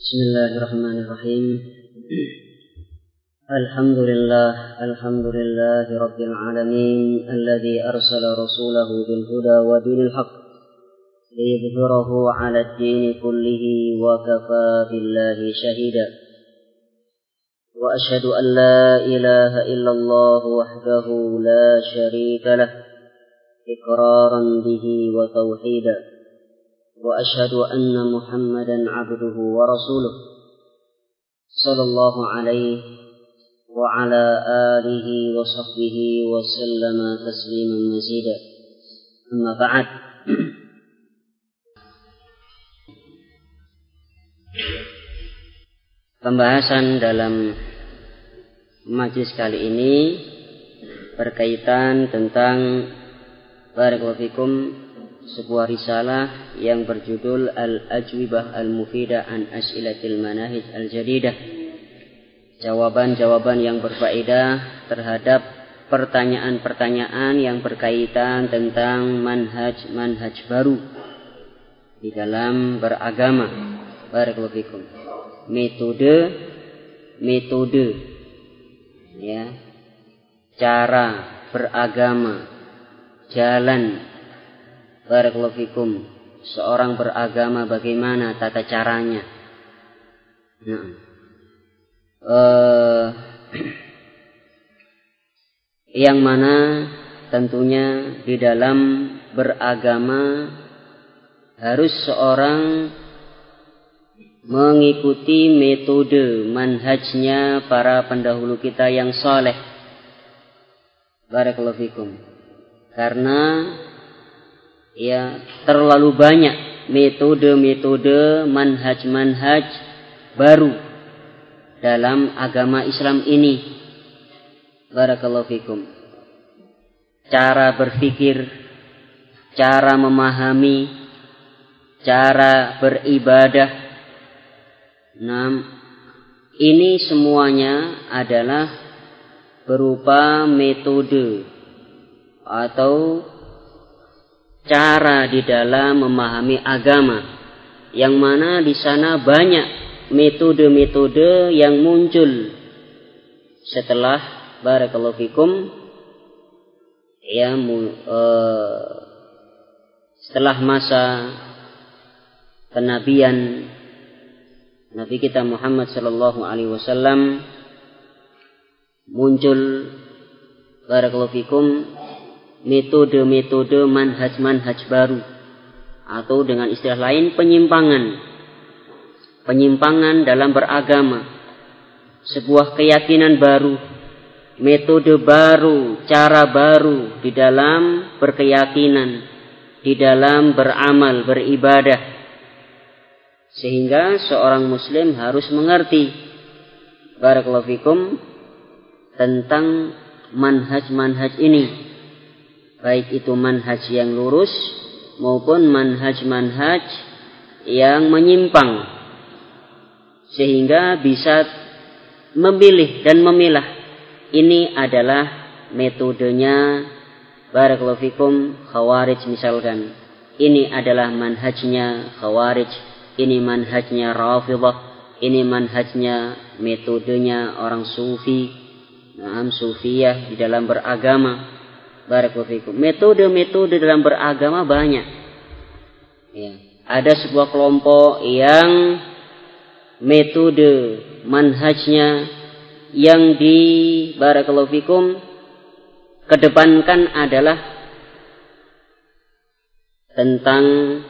Bismillahirrahmanirrahim. Alhamdulillah Rabbil Alamin alladhi arsala rasulahu bil huda wa dinil haq liyudhhirahu 'ala ad-din kullihi wa kafa billahi shahida. Wa ashhadu an la ilaha illallah wahdahu la sharika lah iqraran bihi wa tauhida. وأشهد أن محمدا عبده ورسوله صلى الله عليه وعلى آله وصحبه وسلم تسليما مزيدا. أما بعد. Pembahasan dalam majlis kali ini berkaitan tentang barakallahu fikum sebuah risalah yang berjudul Al-Ajwibah Al-Mufidah an As'ilatil Manahij Al-Jadidah. Jawaban-jawaban yang berfaedah terhadap pertanyaan-pertanyaan yang berkaitan tentang manhaj baru di dalam beragama. Barakallahu fikum. Metode ya, cara beragama, jalan barakallahu fikum seorang beragama, bagaimana tata caranya. Yang mana tentunya di dalam beragama harus seorang mengikuti metode manhajnya para pendahulu kita yang saleh. Barakallahu fikum. Karena ya, terlalu banyak metode-metode manhaj baru dalam agama Islam ini. Barakallahu fikum. Cara berpikir, cara memahami, cara beribadah. Ini semuanya adalah berupa metode atau cara di dalam memahami agama, yang mana di sana banyak metode-metode yang muncul setelah barakallahu fikum ya setelah masa kenabian Nabi kita Muhammad sallallahu alaihi wasallam, muncul barakallahu fikum metode-metode manhaj baru, atau dengan istilah lain penyimpangan dalam beragama, sebuah keyakinan baru, metode baru, cara baru di dalam berkeyakinan, di dalam beramal, beribadah, sehingga seorang muslim harus mengerti barakallahu fikum tentang manhaj ini, baik itu manhaj yang lurus maupun manhaj yang menyimpang, sehingga bisa memilih dan memilah. Ini adalah metodenya barakallahu fikum Khawarij misalkan. Ini adalah manhajnya Khawarij, ini manhajnya Rafidhah, ini manhajnya, metodenya orang Sufi, Sufiyah di dalam beragama. Barakallahu fikum. Metode-metode dalam beragama banyak. Ya. Ada sebuah kelompok yang metode manhajnya yang di barakallahu fikum kedepankan adalah tentang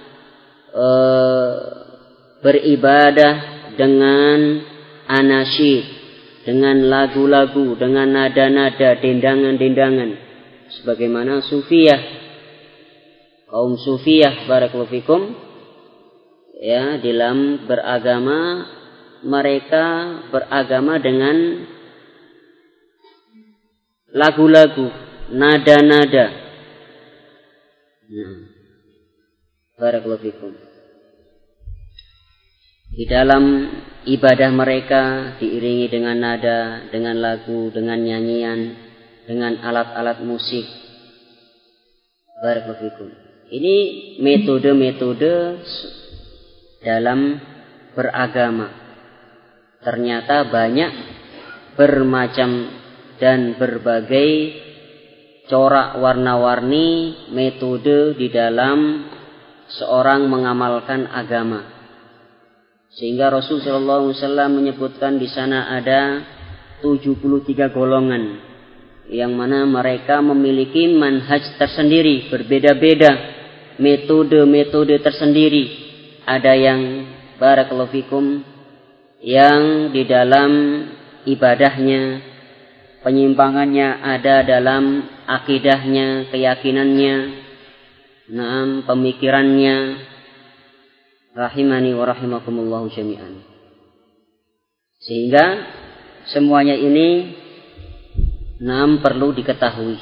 beribadah dengan anasyid, dengan lagu-lagu, dengan nada-nada, dendangan-dendangan. Sebagaimana Sufiyah, kaum Sufiyah barakallahu fikum ya, dalam beragama mereka beragama dengan lagu-lagu, nada-nada. Barakallahu fikum. Di dalam ibadah mereka diiringi dengan nada, dengan lagu, dengan nyanyian, dengan alat-alat musik. Barakallahu fikum. Ini metode-metode dalam beragama. Ternyata banyak bermacam dan berbagai corak warna-warni metode di dalam seorang mengamalkan agama. Sehingga Rasulullah SAW menyebutkan di sana ada 73 golongan yang mana mereka memiliki manhaj tersendiri, berbeda-beda, metode-metode tersendiri. Ada yang barakallahu fikum yang di dalam ibadahnya, penyimpangannya ada dalam akidahnya, keyakinannya, pemikirannya. Rahimani wa rahimakumullahu jami'an. Sehingga semuanya ini perlu diketahui.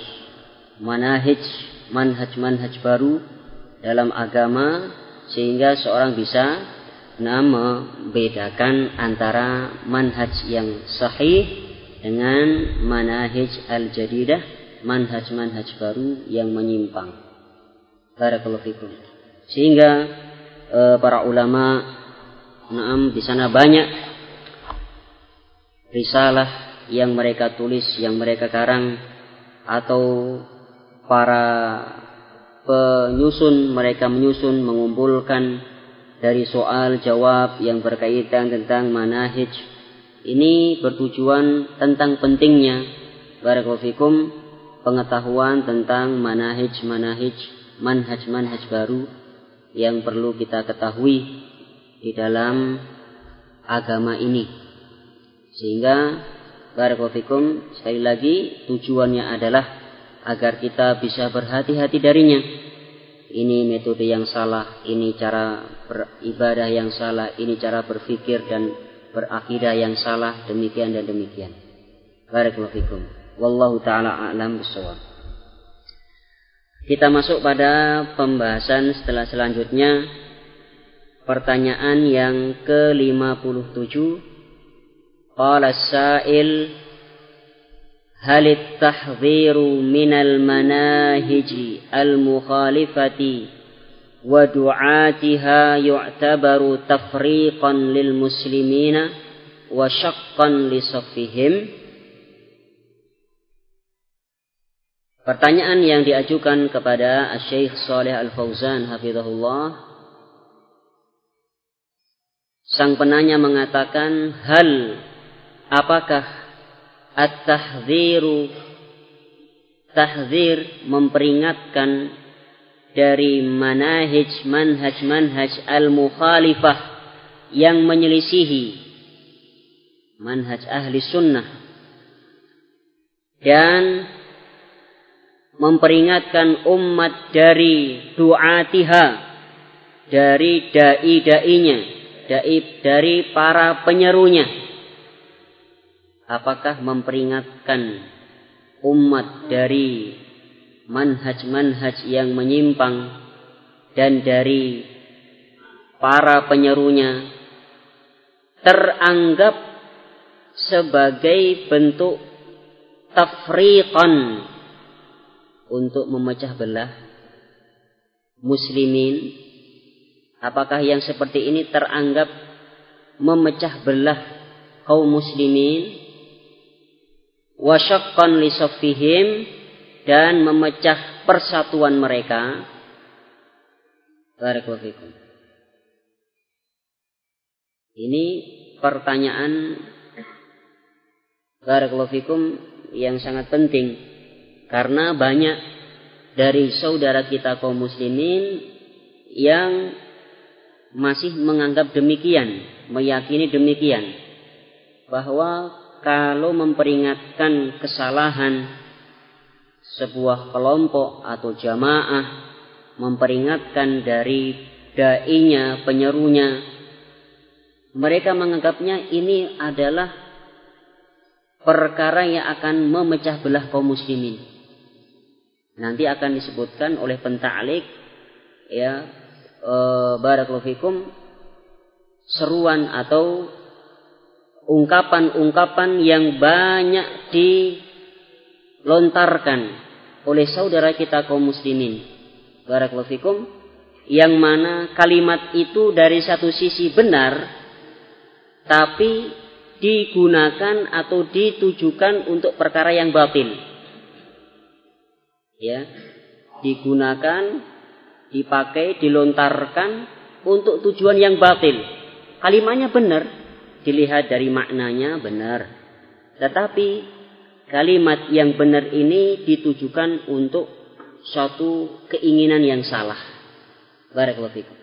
Manhaj baru dalam agama, sehingga seorang bisa membedakan antara manhaj yang sahih dengan manhaj al-jadidah, manhaj baru yang menyimpang. Barakallahu fikum. Sehingga para ulama di sana banyak risalah yang mereka tulis, yang mereka karang, atau para penyusun mereka menyusun, mengumpulkan dari soal jawab yang berkaitan tentang manhaj. Ini bertujuan tentang pentingnya barakallahu fikum pengetahuan tentang manhaj baru yang perlu kita ketahui di dalam agama ini. Sehingga barakallahu fikum sekali lagi tujuannya adalah agar kita bisa berhati-hati darinya. Ini metode yang salah, ini cara beribadah yang salah, ini cara berpikir dan berakidah yang salah, demikian dan demikian. Barakallahu fikum. Wallahu ta'ala a'lam bishawab. Kita masuk pada pembahasan selanjutnya. Pertanyaan yang ke-57. Qala as-sa'il, hal at-tahdhiru minal manahiji al-mukhalifati wa du'atiha yu'tabaru tafriqan lil muslimina wa syaqqan li saffihim? Pertanyaan yang diajukan kepada Syekh Shalih Al-Fauzan hafizahullah. Sang penanya mengatakan, apakah tahdzir memperingatkan dari manhaj al-mukhalifah yang menyelisihi manhaj ahli sunnah, dan memperingatkan umat dari du'atiha, dari dai-dainya, dari para penyerunya. Apakah memperingatkan umat dari manhaj yang menyimpang dan dari para penyerunya teranggap sebagai bentuk tafriqan, untuk memecah belah muslimin? Apakah yang seperti ini teranggap memecah belah kaum muslimin? Wa syaqqan li saffihim, dan memecah persatuan mereka? Barakallahu fikum. Ini pertanyaan barakallahu fikum yang sangat penting. Karena banyak dari saudara kita kaum muslimin yang masih menganggap demikian, meyakini demikian, bahwa kalau memperingatkan kesalahan sebuah kelompok atau jamaah, memperingatkan dari dai-nya, penyerunya, mereka menganggapnya ini adalah perkara yang akan memecah belah kaum muslimin. Nanti akan disebutkan oleh penta'liq, barakallahu fikum, seruan atau ungkapan-ungkapan yang banyak dilontarkan oleh saudara kita kaum muslimin, barakallahu fikum, yang mana kalimat itu dari satu sisi benar, tapi digunakan atau ditujukan untuk perkara yang batil. Ya, digunakan, dipakai, dilontarkan untuk tujuan yang batil. Kalimatnya benar, dilihat dari maknanya benar. Tetapi kalimat yang benar ini ditujukan untuk suatu keinginan yang salah. Barakallahu fikum.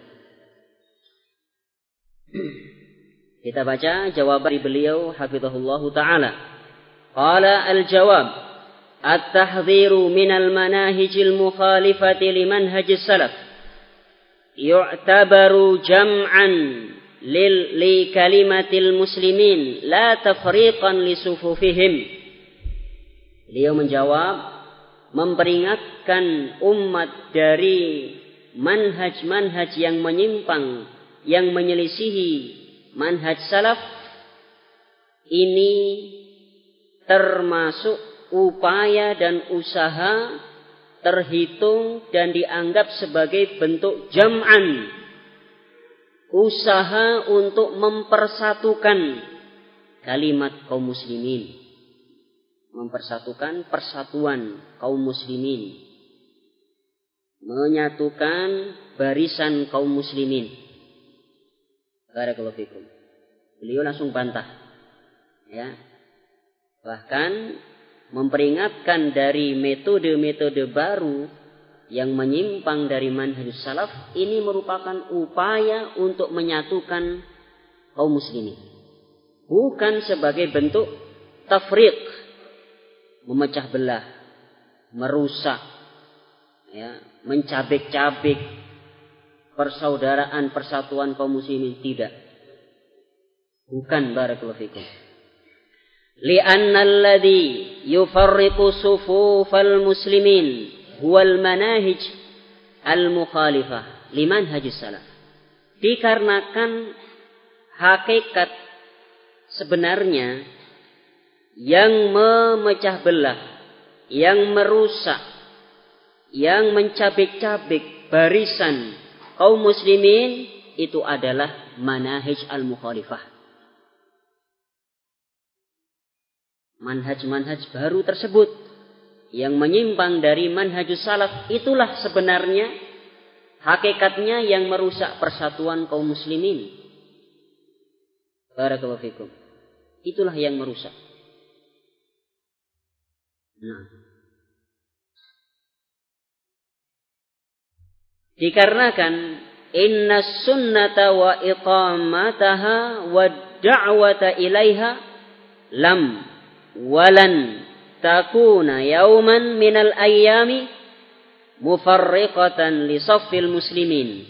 Kita baca jawaban dari beliau hafizahullahu taala. Qala al-jawab at-tahdhiru minal manahijil mukhalifati limanhajis salaf yu'tabaru jam'an li kalimatil muslimin la tafriqan li sufufihim. Beliau menjawab, memperingatkan umat dari manhaj-manhaj yang menyimpang, yang menyelisihi manhaj salaf, ini termasuk upaya dan usaha terhitung dan dianggap sebagai bentuk jam'an, usaha untuk mempersatukan kalimat kaum muslimin, mempersatukan persatuan kaum muslimin, menyatukan barisan kaum muslimin. Barakallahu fikum. Beliau langsung bantah, ya. Bahkan memperingatkan dari metode-metode baru yang menyimpang dari manhaj salaf, ini merupakan upaya untuk menyatukan kaum muslimin, bukan sebagai bentuk tafriq, memecah belah, merusak, ya, mencabik-cabik persaudaraan persatuan kaum muslimin. Tidak, bukan. Barakallahu fikum. Li'anna alladhi yufarriqu sufufal muslimin huwal manahij al-mukhalifah limanhajis salaf. Dikarenakan hakikat sebenarnya yang memecah belah, yang merusak, yang mencabik-cabik barisan kaum muslimin itu adalah manahij al-mukhalifah. Manhaj-manhaj baru tersebut yang menyimpang dari manhajus salaf, itulah sebenarnya hakikatnya yang merusak persatuan kaum muslimin. Barakallahu fikum. Itulah yang merusak. Nah, dikarenakan inna sunnata wa iqamataha wa da'wata ilaiha lam walan takuna yauman minal ayyami mufarriqatan li saffil muslimin.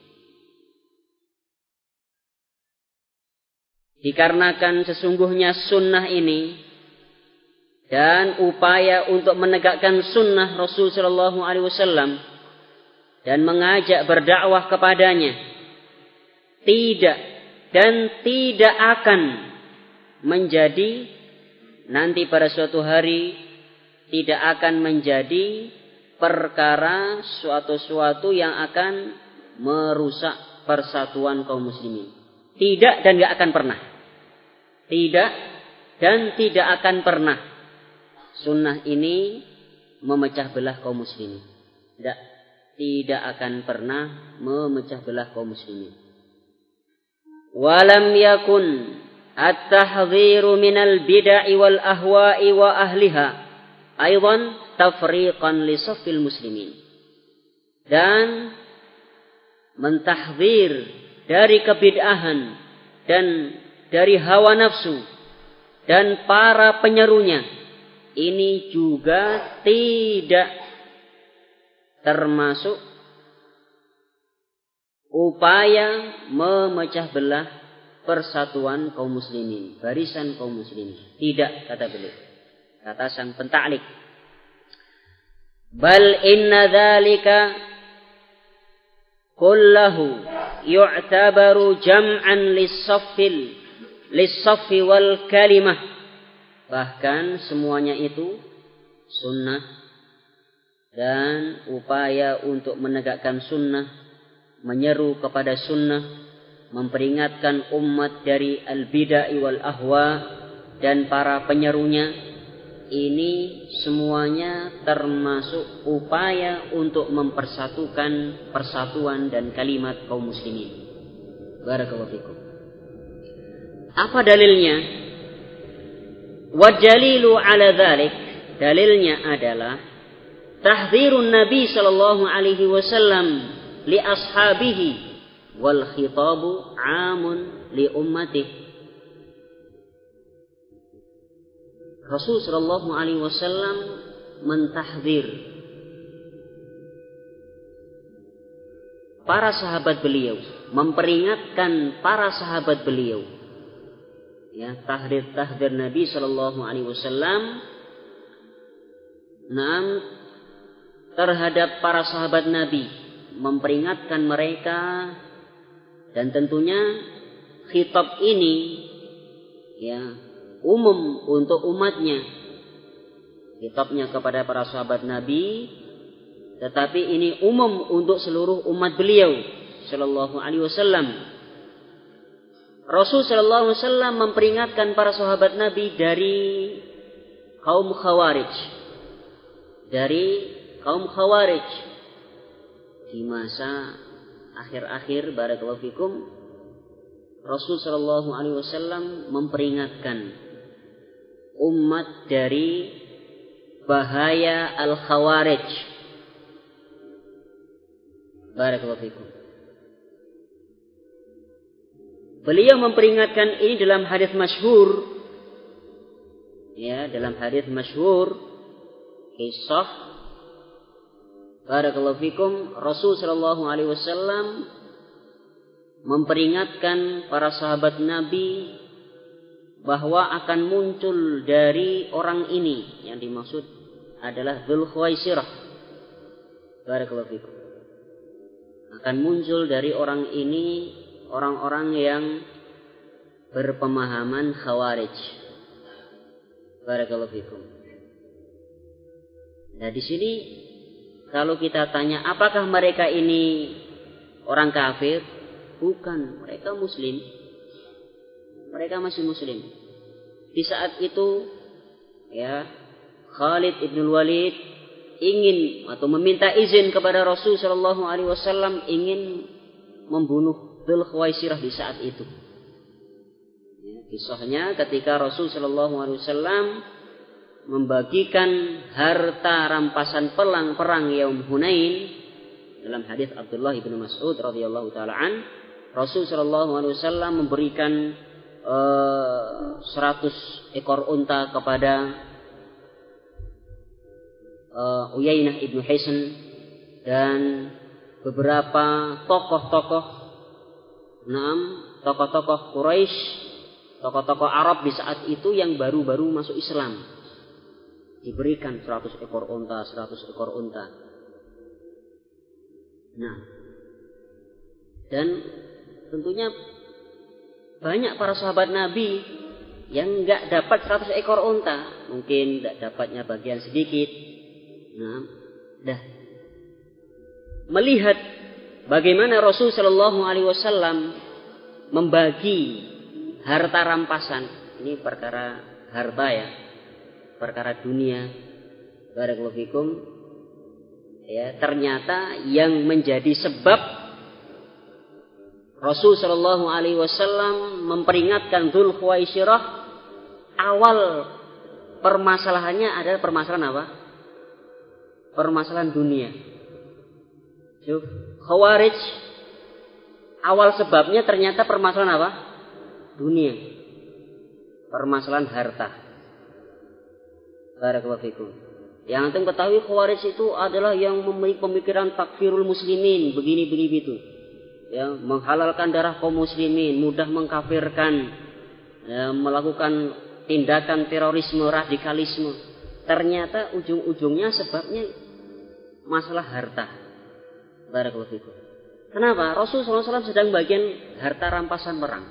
Dikarenakan sesungguhnya sunnah ini dan upaya untuk menegakkan sunnah Rasul sallallahu alaihi wasallam dan mengajak berdakwah kepadanya tidak dan tidak akan menjadi nanti pada suatu hari, tidak akan menjadi perkara suatu yang akan merusak persatuan kaum muslimin. Tidak dan tidak akan pernah. Tidak dan tidak akan pernah sunnah ini memecah belah kaum muslimin. Tidak akan pernah memecah belah kaum muslimin. Walam yakun at-tahdhiru minal bid'i wal ahwa'i wa ahliha aidan tafriqan li saffil muslimin. Dan mentahdzir dari kebid'ahan dan dari hawa nafsu dan para penyerunya, ini juga tidak termasuk upaya memecah belah persatuan kaum muslimin, barisan kaum muslimin. Tidak, kata beliau. Kata sang pentaklik. Bal inna dzalika kullahu yu'tabaru jam'an lis-saffi wal kalimah. Bahkan semuanya itu sunnah dan upaya untuk menegakkan sunnah, menyeru kepada sunnah, memperingatkan umat dari al-bid'ah wal ahwa dan para penyerunya. Ini semuanya termasuk upaya untuk mempersatukan persatuan dan kalimat kaum muslimin. Barakallahu fikum. Apa dalilnya? Wajalilu ala dzalik, dalilnya adalah tahdzirun Nabi sallallahu alaihi wasallam li ashabihi wal khitabu 'amun li ummatihi. Rasul sallallahu alaihi wasallam mentahdzir para sahabat beliau, memperingatkan para sahabat beliau. Ya, tahdzir Nabi sallallahu alaihi wasallam terhadap para sahabat Nabi, memperingatkan mereka, dan tentunya khitab ini ya umum untuk umatnya. Khitabnya kepada para sahabat Nabi, tetapi ini umum untuk seluruh umat beliau sallallahu alaihi wasallam. Rasul sallallahu alaihi wasallam memperingatkan para sahabat Nabi dari kaum Khawarij. Dari kaum Khawarij di masa akhir-akhir, barakallahu fikum, Rasul sallallahu alaihi wasallam memperingatkan umat dari bahaya al-Khawarij. Barakallahu fikum. Beliau memperingatkan ini dalam hadis masyhur. Ya, dalam hadis masyhur kisah, barakallahu fikum, Rasul sallallahu alaihi wasallam memperingatkan para sahabat Nabi bahwa akan muncul dari orang ini, yang dimaksud adalah Dzul Khuwaisirah. Barakallahu fikum. Akan muncul dari orang ini orang-orang yang berpemahaman Khawarij. Barakallahu fikum. Nah, di sini kalau kita tanya apakah mereka ini orang kafir? Bukan, mereka muslim. Mereka masih muslim. Di saat itu ya, Khalid ibn Walid ingin atau meminta izin kepada Rasul sallallahu alaihi wasallam, ingin membunuh Dzul Khuwaisirah di saat itu. Ya, kisahnya ketika Rasul sallallahu alaihi wasallam membagikan harta rampasan perang Yaum Hunain, dalam hadis Abdullah bin Mas'ud radhiyallahu taala an, Rasul sallallahu alaihi wasallam memberikan 100 ekor unta kepada Uyainah ibnu Hisn dan beberapa tokoh-tokoh Quraisy, tokoh-tokoh Arab di saat itu yang baru-baru masuk Islam, diberikan 100 ekor unta. Nah, dan tentunya banyak para sahabat Nabi yang enggak dapat 100 ekor unta, mungkin enggak dapatnya bagian sedikit. Nah, melihat bagaimana Rasul sallallahu alaihi wasallam membagi harta rampasan, ini perkara harta ya, perkara dunia, barakallahu fikum. Ya, ternyata yang menjadi sebab Rasul sallallahu alaihi wasallam memperingatkan Dzul Khuwaisirah, awal permasalahannya adalah permasalahan apa? Permasalahan dunia. Khawarij awal sebabnya ternyata permasalahan apa? Dunia. Permasalahan harta. Barakallahu fikum. Yang antum ketahui, Khawarij itu adalah yang memiliki pemikiran takfirul muslimin, begini begitu. Ya, menghalalkan darah kaum muslimin, mudah mengkafirkan, ya, melakukan tindakan terorisme, radikalisme. Ternyata ujung-ujungnya sebabnya masalah harta. Barakallahu fikum. Kenapa? Rasul SAW sedang bagian harta rampasan perang.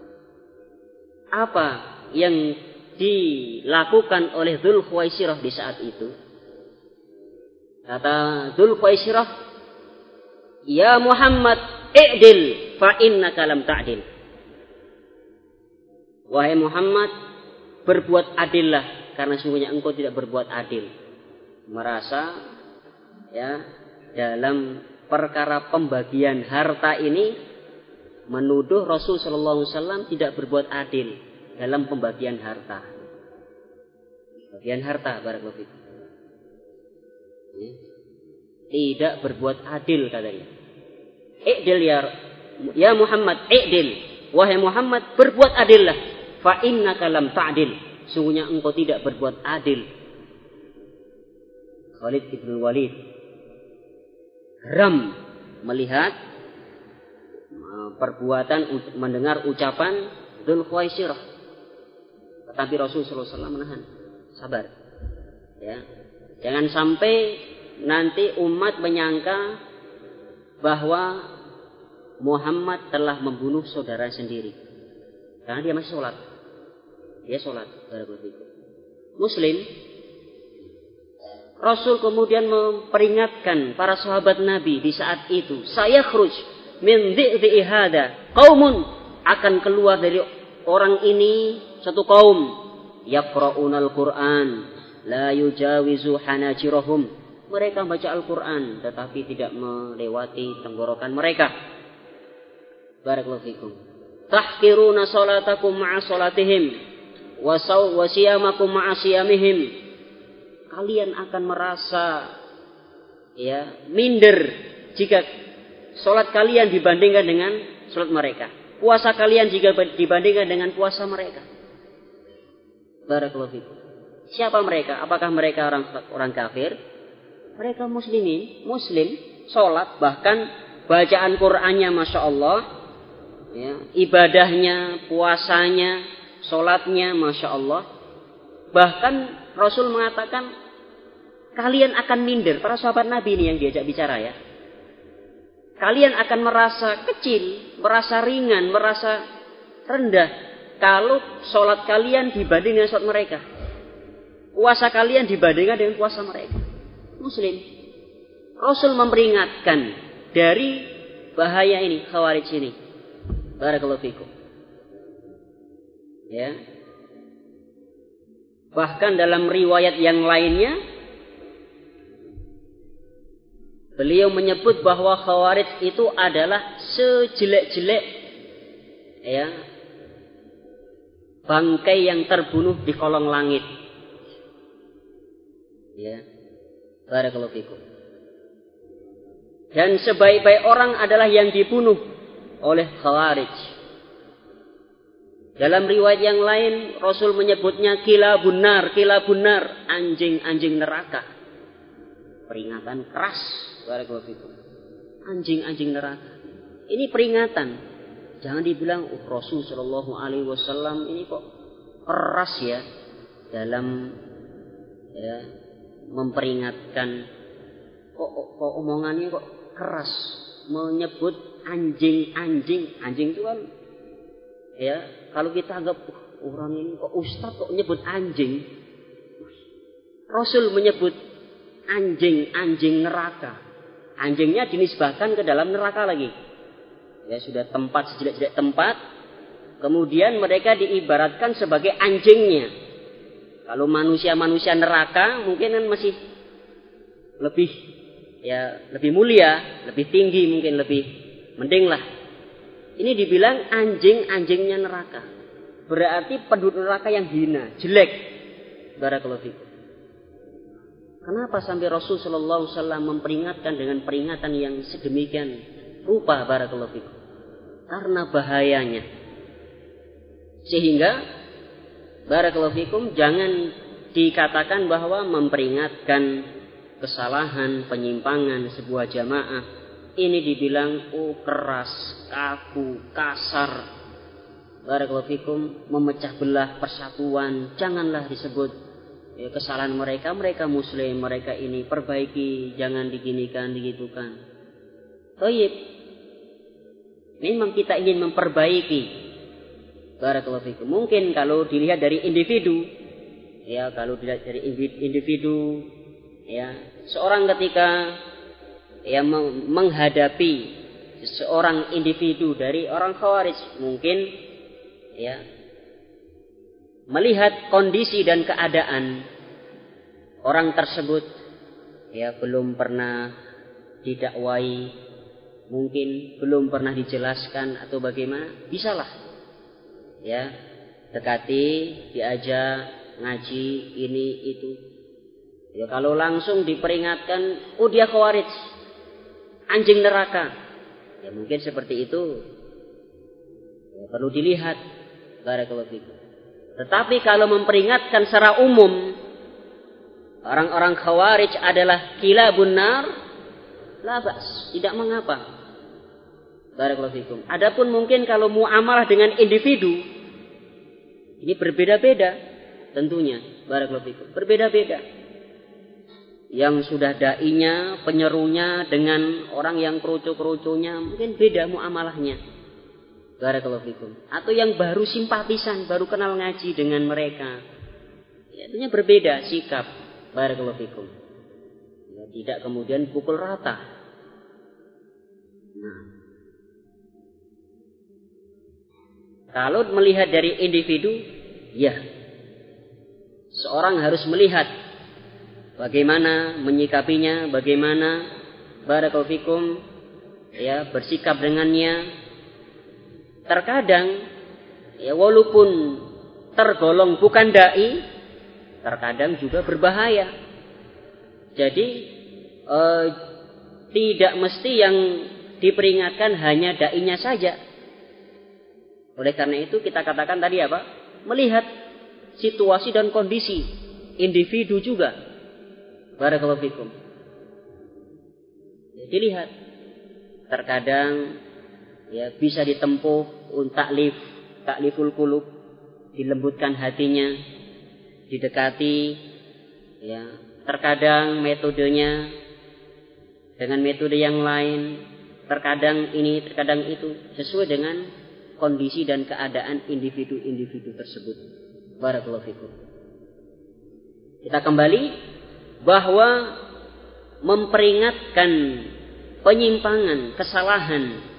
Apa yang dilakukan oleh Dzul Khuwaisirah di saat itu? Kata Dzul Khuwaisirah, "Ya Muhammad, i'dil fa innaka lam ta'dil. Wahai Muhammad, berbuat adillah karena sungguhnya engkau tidak berbuat adil. Merasa ya dalam perkara pembagian harta ini menuduh Rasul sallallahu alaihi wasallam tidak berbuat adil dalam pembagian harta. Bagian harta barakallahu fikum. Tidak berbuat adil katanya. I'dil ya Muhammad, i'dil. Wahai Muhammad, berbuat adillah. Fa innaka lam ta'dil. Sungguhnya engkau tidak berbuat adil. Khalid bin Walid geram melihat perbuatan mendengar ucapan Dzul Khuwaisirah. Tetapi Rasul sallallahu alaihi wasallam menahan. Sabar. Ya. Jangan sampai nanti umat menyangka bahwa Muhammad telah membunuh saudara sendiri. Karena dia masih sholat. Dia sholat. Muslim. Rasul kemudian memperingatkan para sahabat Nabi di saat itu. Saya khruj min dhi'i hada. Qaumun akan keluar dari orang ini satu kaum. Yaqra'unal Qur'an. La yujawizu hanajirahum. Mereka baca Al-Quran tetapi tidak melewati tenggorokan mereka. Barakallahu fikum. Tahqiruna salatakum ma'a salatihim wa siyamakum ma'a siyamihim. Kalian akan merasa ya minder jika salat kalian dibandingkan dengan salat mereka. Puasa kalian jika dibandingkan dengan puasa mereka. Barakallahu fikum. Siapa mereka? Apakah mereka orang kafir? Mereka muslimin, muslim, sholat, bahkan bacaan Qur'annya Masya Allah, ya, ibadahnya, puasanya, sholatnya Masya Allah. Bahkan Rasul mengatakan, kalian akan minder, para sahabat Nabi ini yang diajak bicara ya. Kalian akan merasa kecil, merasa ringan, merasa rendah, kalau sholat kalian dibanding dengan sholat mereka. Puasa kalian dibandingkan dengan puasa mereka. Muslim. Rasul memperingatkan dari bahaya ini, Khawarij ini. Barakallahu fikum. Ya. Bahkan dalam riwayat yang lainnya beliau menyebut bahwa Khawarij itu adalah sejelek-jelek ya bangkai yang terbunuh di kolong langit. Ya. Barakallahu fikum. Dan sebaik-baik orang adalah yang dibunuh oleh Khawarij. Dalam riwayat yang lain Rasul menyebutnya kilabun nar, anjing-anjing neraka. Peringatan keras. Barakallahu fikum. Anjing-anjing neraka. Ini peringatan. Jangan dibilang Rasul sallallahu alaihi wasallam ini kok keras ya dalam ya memperingatkan, kok omongannya kok keras, menyebut anjing itu kan ya kalau kita anggap orang ini kok ustaz kok menyebut anjing. Rasul menyebut anjing neraka. Anjingnya dinisbahkan ke dalam neraka lagi. Ya sudah tempat sejelek-jelek tempat, kemudian mereka diibaratkan sebagai anjingnya. Kalau manusia neraka mungkin kan masih lebih mulia, lebih tinggi, mungkin lebih mending lah. Ini dibilang anjingnya neraka. Berarti penduduk neraka yang hina, jelek. Barakallahu fikum. Kenapa sampai Rasul sallallahu alaihi wasallam memperingatkan dengan peringatan yang sedemikian rupa? Barakallahu fikum. Karena bahayanya. Sehingga barakallahu fikum, jangan dikatakan bahwa memperingatkan kesalahan, penyimpangan sebuah jamaah ini dibilang keras, kaku, kasar. Barakallahu fikum, memecah belah persatuan. Janganlah disebut ya, kesalahan mereka muslim, mereka ini perbaiki, jangan diginikan, digitukan. Thayyib. Memang kita ingin memperbaiki. Barakallahu fikum. Mungkin kalau dilihat dari individu, ya kalau dilihat dari individu, ya seorang ketika ya menghadapi seorang individu dari orang Khawarij mungkin ya melihat kondisi dan keadaan orang tersebut ya belum pernah didakwai, mungkin belum pernah dijelaskan atau bagaimana, bisalah ya dekati, diajak ngaji ini itu. Ya kalau langsung diperingatkan, oh dia Khawarij, anjing neraka, ya mungkin seperti itu ya, perlu dilihat. Barakallahu fikum. Tetapi kalau memperingatkan secara umum, orang-orang Khawarij adalah kilabun nar, la ba's, tidak mengapa. Barakallahu fikum. Adapun mungkin kalau muamalah dengan individu, ini berbeda-beda tentunya. Barakallahu fikum. Berbeda-beda. Yang sudah da'inya, penyerunya dengan orang yang kerucu-kerucunya mungkin beda muamalahnya. Barakallahu fikum. Atau yang baru simpatisan, baru kenal ngaji dengan mereka, ya, tentunya berbeda sikap. Barakallahu fikum. Ya, tidak kemudian pukul rata. Nah, kalau melihat dari individu, ya, seorang harus melihat bagaimana menyikapinya, bagaimana barakallahu fikum ya bersikap dengannya. Terkadang ya walaupun tergolong bukan dai, terkadang juga berbahaya. Jadi tidak mesti yang diperingatkan hanya dai-nya saja. Oleh karena itu kita katakan tadi apa? Melihat situasi dan kondisi individu juga. Barakallahu fikum. Ya, dilihat. Terkadang ya bisa ditempuh takliful qulub, dilembutkan hatinya, didekati ya. Terkadang metodenya dengan metode yang lain, terkadang ini, terkadang itu, sesuai dengan kondisi dan keadaan individu-individu tersebut. Barakallahu fikum. Kita kembali bahwa memperingatkan penyimpangan, kesalahan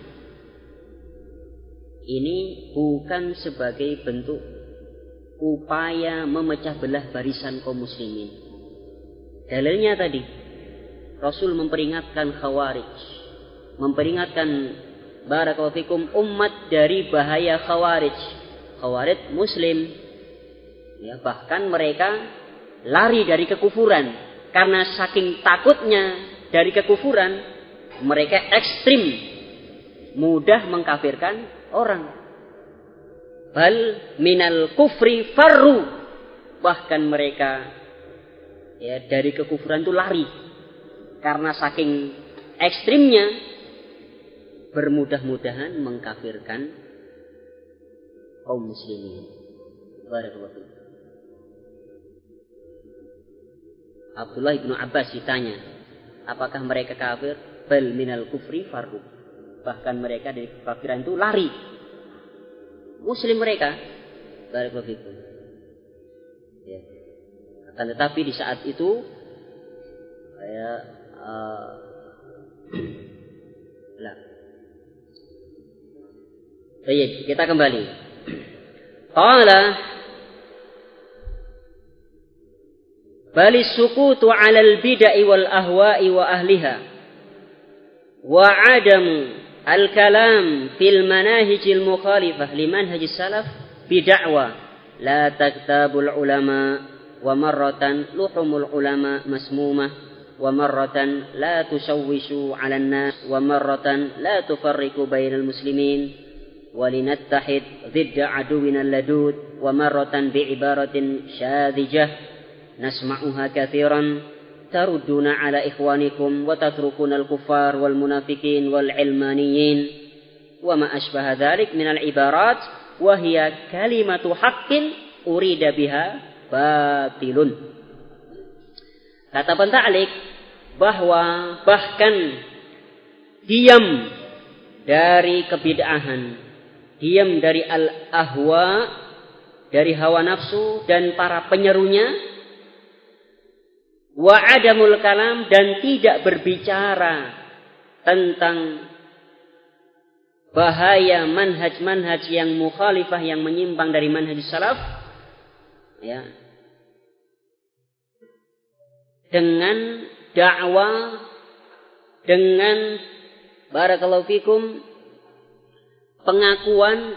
ini bukan sebagai bentuk upaya memecah belah barisan kaum muslimin. Dalilnya tadi Rasul memperingatkan Khawarij, memperingatkan barakallahu fikum umat dari bahaya Khawarij. Khawarij muslim ya, bahkan mereka lari dari kekufuran karena saking takutnya dari kekufuran, mereka ekstrim, mudah mengkafirkan orang. Bal minal kufri farru, bahkan mereka ya dari kekufuran itu lari karena saking ekstrimnya bermudah-mudahan mengkafirkan kaum muslimin. Barakallahu fiik. Abdullah bin Abbas ditanya, apakah mereka kafir? Bal minal kufri farru, bahkan mereka dari kekafiran itu lari. Muslim mereka. Barakallahu fikum. Ya. Akan tetapi di saat itu Baik, kita kembali. Qala balis sukutu 'alal bid'i wal ahwa'i wa ahliha wa 'adamu al-kalam fil manahijil mukhalifah limanhajis salaf bid'wa la taktabul ulama wa marratan luhumul ulama masmumah wa marratan la tusawwishu 'alan nas wa marratan la tufarriqu bainal muslimin wa linattahid dhidda aduwina ladud wa marratan bi'ibaratin syadhijah nasma'uha katsiran tarudduna ala ikhwanikum wa tatrukuna al-kuffar wal munafiqin wal ilmaniyin wa ma asbaha dzalik minal ibarat wa hiya kalimatu haqqin urida biha batilun. Kata penta'lik bahwa bahkan diam dari kebid'ahan, diam dari al-ahwa, dari hawa nafsu dan para penyerunya, wa adamul kalam, dan tidak berbicara tentang bahaya manhaj-manhaj yang mukhalifah, yang menyimpang dari manhaj salaf, ya, dengan dakwah, dengan barakallahu fikum pengakuan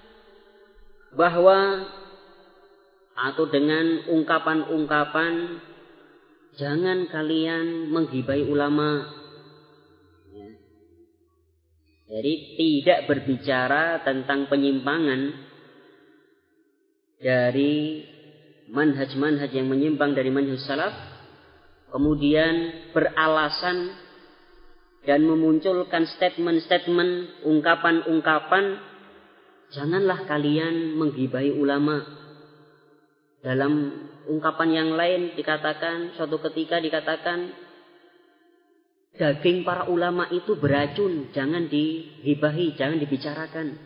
bahwa, atau dengan ungkapan-ungkapan, jangan kalian menggibai ulama. Ya. Jadi tidak berbicara tentang penyimpangan dari manhaj-manhaj yang menyimpang dari manhaj salaf, kemudian beralasan dan memunculkan statement-statement, ungkapan-ungkapan, janganlah kalian menggibai ulama. Dalam ungkapan yang lain dikatakan, suatu ketika dikatakan, daging para ulama itu beracun, jangan dihibahi, jangan dibicarakan.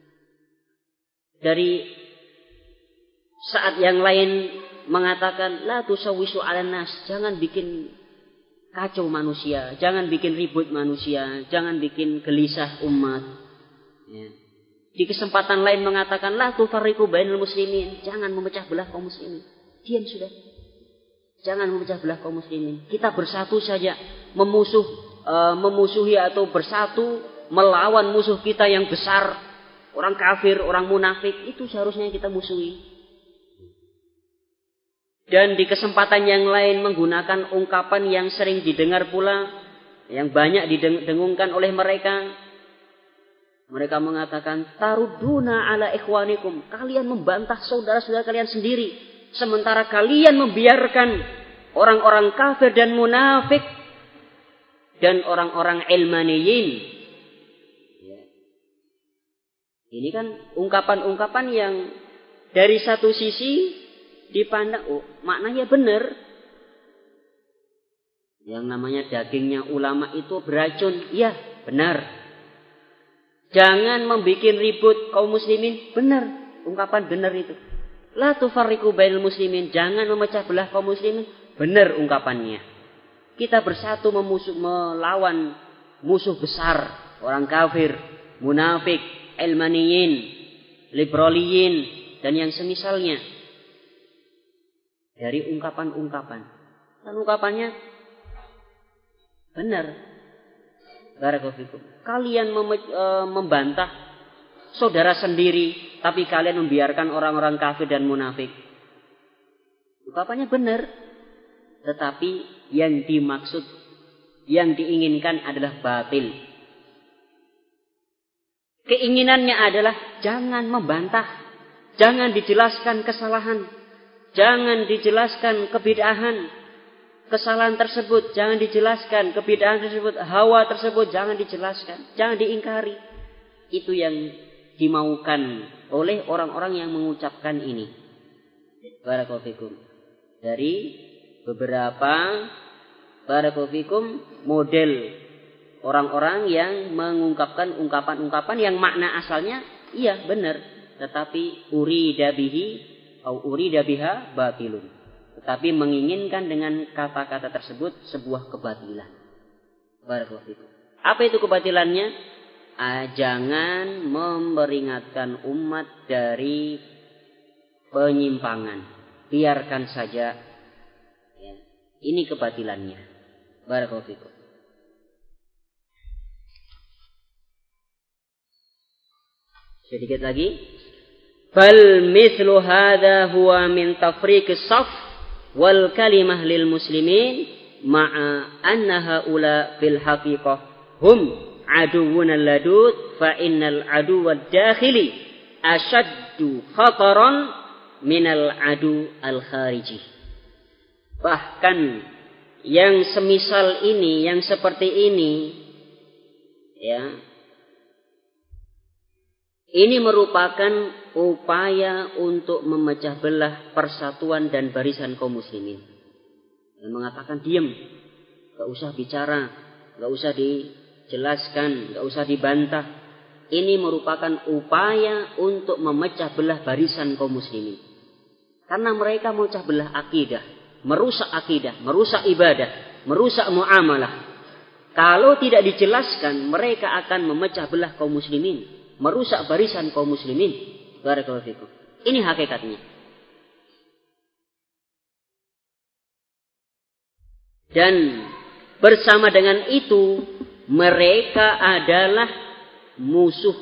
Dari saat yang lain mengatakan, la tusawisu 'alan nas, jangan bikin kacau manusia, jangan bikin ribut manusia, jangan bikin gelisah umat. Ya. Di kesempatan lain mengatakan, la tufarriqu bainal muslimin, jangan memecah belah kaum muslimin. Diam sudah. Jangan memecah belah kaum muslimin. Kita bersatu saja, memusuhi atau bersatu melawan musuh kita yang besar, orang kafir, orang munafik, itu seharusnya kita musuhi. Dan di kesempatan yang lain menggunakan ungkapan yang sering didengar pula, yang banyak didengungkan oleh mereka. Mereka mengatakan, taruduna ala ikhwanikum, kalian membantah saudara-saudara kalian sendiri, sementara kalian membiarkan orang-orang kafir dan munafik dan orang-orang ilmaniyin. Ya. Ini kan ungkapan-ungkapan yang dari satu sisi dipandang, oh, maknanya benar. Yang namanya dagingnya ulama itu beracun, iya benar. Jangan membuat ribut kaum muslimin, benar, ungkapan benar itu. La tufarriqu bainal muslimin, jangan memecah belah kaum muslimin, benar ungkapannya. Kita bersatu melawan musuh besar, orang kafir, munafik, ilmaniyin, liberaliyin, dan yang semisalnya. Dari ungkapan-ungkapan. Dan ungkapannya benar. Barakallahu fikum. Kalian membantah saudara sendiri, tapi kalian membiarkan orang-orang kafir dan munafik. Ungkapannya benar. Tetapi yang dimaksud, yang diinginkan adalah batil. Keinginannya adalah jangan membantah, jangan dijelaskan kesalahan, jangan dijelaskan kebid'ahan, kesalahan tersebut jangan dijelaskan, kebid'ahan tersebut, hawa tersebut jangan dijelaskan, jangan diingkari. Itu yang dimaukan oleh orang-orang yang mengucapkan ini. Barakallahu fikum. Dari beberapa barakallahu fikum model orang-orang yang mengungkapkan ungkapan-ungkapan yang makna asalnya iya benar, tetapi urida biha batilun. Tetapi menginginkan dengan kata-kata tersebut sebuah kebatilan. Barakallahu fikum. Apa itu kebatilannya? Jangan memperingatkan umat dari penyimpangan. Biarkan saja. Ya. Ini kebatilannya. Barakallahu fikum. Sedikit lagi. Bal mithlu hadha huwa min tafriqis saf wal kalimah lil muslimin ma'a anna haula fil haqiqah hum aduwwun ladud fa innal aduwwad dakhili ashaddu khataran minal adu al khariji. Bahkan yang semisal ini, yang seperti ini, ya, ini merupakan upaya untuk memecah belah persatuan dan barisan kaum muslimin. Dan mengatakan diam, gak usah bicara, gak usah dijelaskan, gak usah dibantah. Ini merupakan upaya untuk memecah belah barisan kaum muslimin. Karena mereka memecah belah akidah, merusak ibadah, merusak muamalah. Kalau tidak dijelaskan, mereka akan memecah belah kaum muslimin, merusak barisan kaum muslimin. Barakallahu fikum. Ini hakikatnya. Dan bersama dengan itu, mereka adalah musuh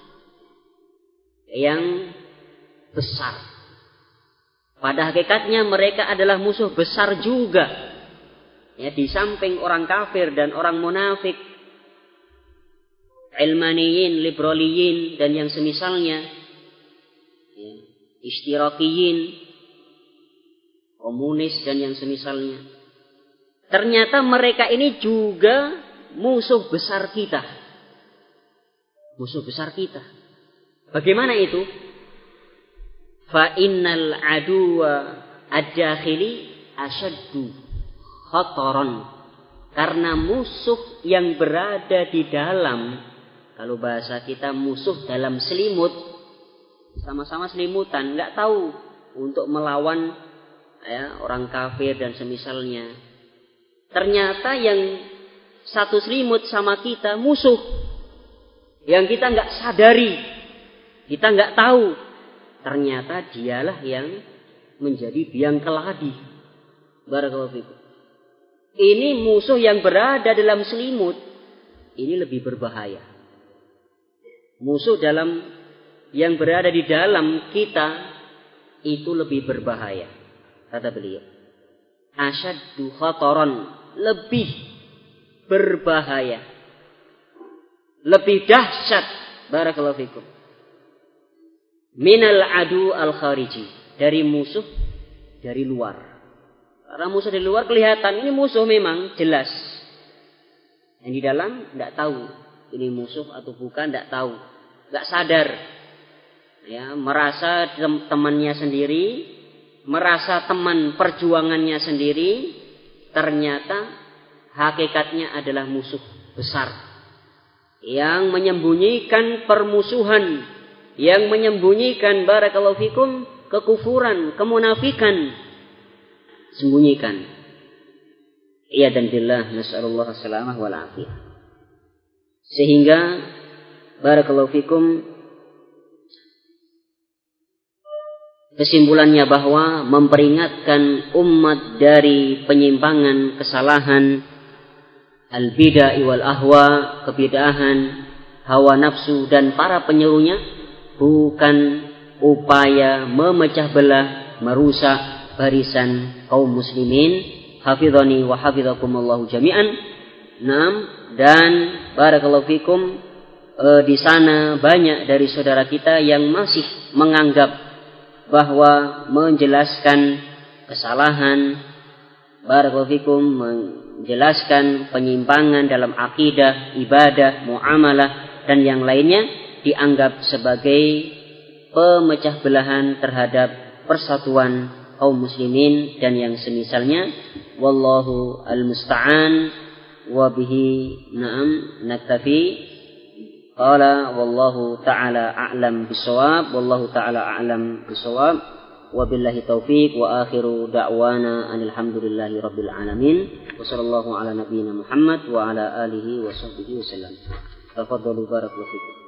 yang besar. Pada hakikatnya mereka adalah musuh besar juga. Ya, di samping orang kafir dan orang munafik, ilmaniyin, liberaliyin dan yang semisalnya, ya, istirakiyin, komunis dan yang semisalnya. Ternyata mereka ini juga musuh besar kita. Musuh besar kita. Bagaimana itu? Fa innal aduwa ad-dakhili asyaddu khataran. Karena musuh yang berada di dalam, kalau bahasa kita musuh dalam selimut, sama-sama selimutan, nggak tahu untuk melawan ya, orang kafir dan semisalnya. Ternyata yang satu selimut sama kita musuh, yang kita nggak sadari, kita nggak tahu. Ternyata dialah yang menjadi biang keladi. Barakallahu fikum. Ini musuh yang berada dalam selimut, ini lebih berbahaya. Musuh yang berada di dalam kita itu lebih berbahaya. Kata beliau, asyaddu khataran, lebih berbahaya, lebih dahsyat. Barakallahu fikum. Minal adu al khariji, dari musuh dari luar. Karena musuh dari luar kelihatan, ini musuh memang jelas. Yang di dalam tidak tahu ini musuh atau bukan, tidak tahu, tidak sadar. Ya, merasa temannya sendiri, merasa teman perjuangannya sendiri, ternyata hakikatnya adalah musuh besar yang menyembunyikan permusuhan, yang menyembunyikan barakallahu fikum kekufuran, kemunafikan, sembunyikan. Iya dan billah, nasallallahu salamah wal afiyah. Sehingga barakallahu fikum, kesimpulannya bahwa memperingatkan umat dari penyimpangan, kesalahan, al-bid'ah wal ahwa, kebid'ahan, hawa nafsu dan para penyuruhnya bukan upaya memecah belah, merusak barisan kaum muslimin. Hafizani wa hafizakumullahu jami'an. Naam, dan barakallahu fikum, di sana banyak dari saudara kita yang masih menganggap bahwa menjelaskan kesalahan, barakallahu fikum, menjelaskan penyimpangan dalam akidah, ibadah, muamalah dan yang lainnya dianggap sebagai pemecah belahan terhadap persatuan kaum muslimin dan yang semisalnya. Wallahu al-musta'an wa bihi na'am naktafi. Qala wallahu ta'ala a'lam bisawab. Wallahu ta'ala a'lam bisawab. Wabillahi taufiq wa akhiru da'wana alhamdulillahi rabbil alamin. Wa sallallahu ala nabiyyina Muhammad wa ala alihi wa sahbihi wasallam. Tafadhalu barakallahu fikum.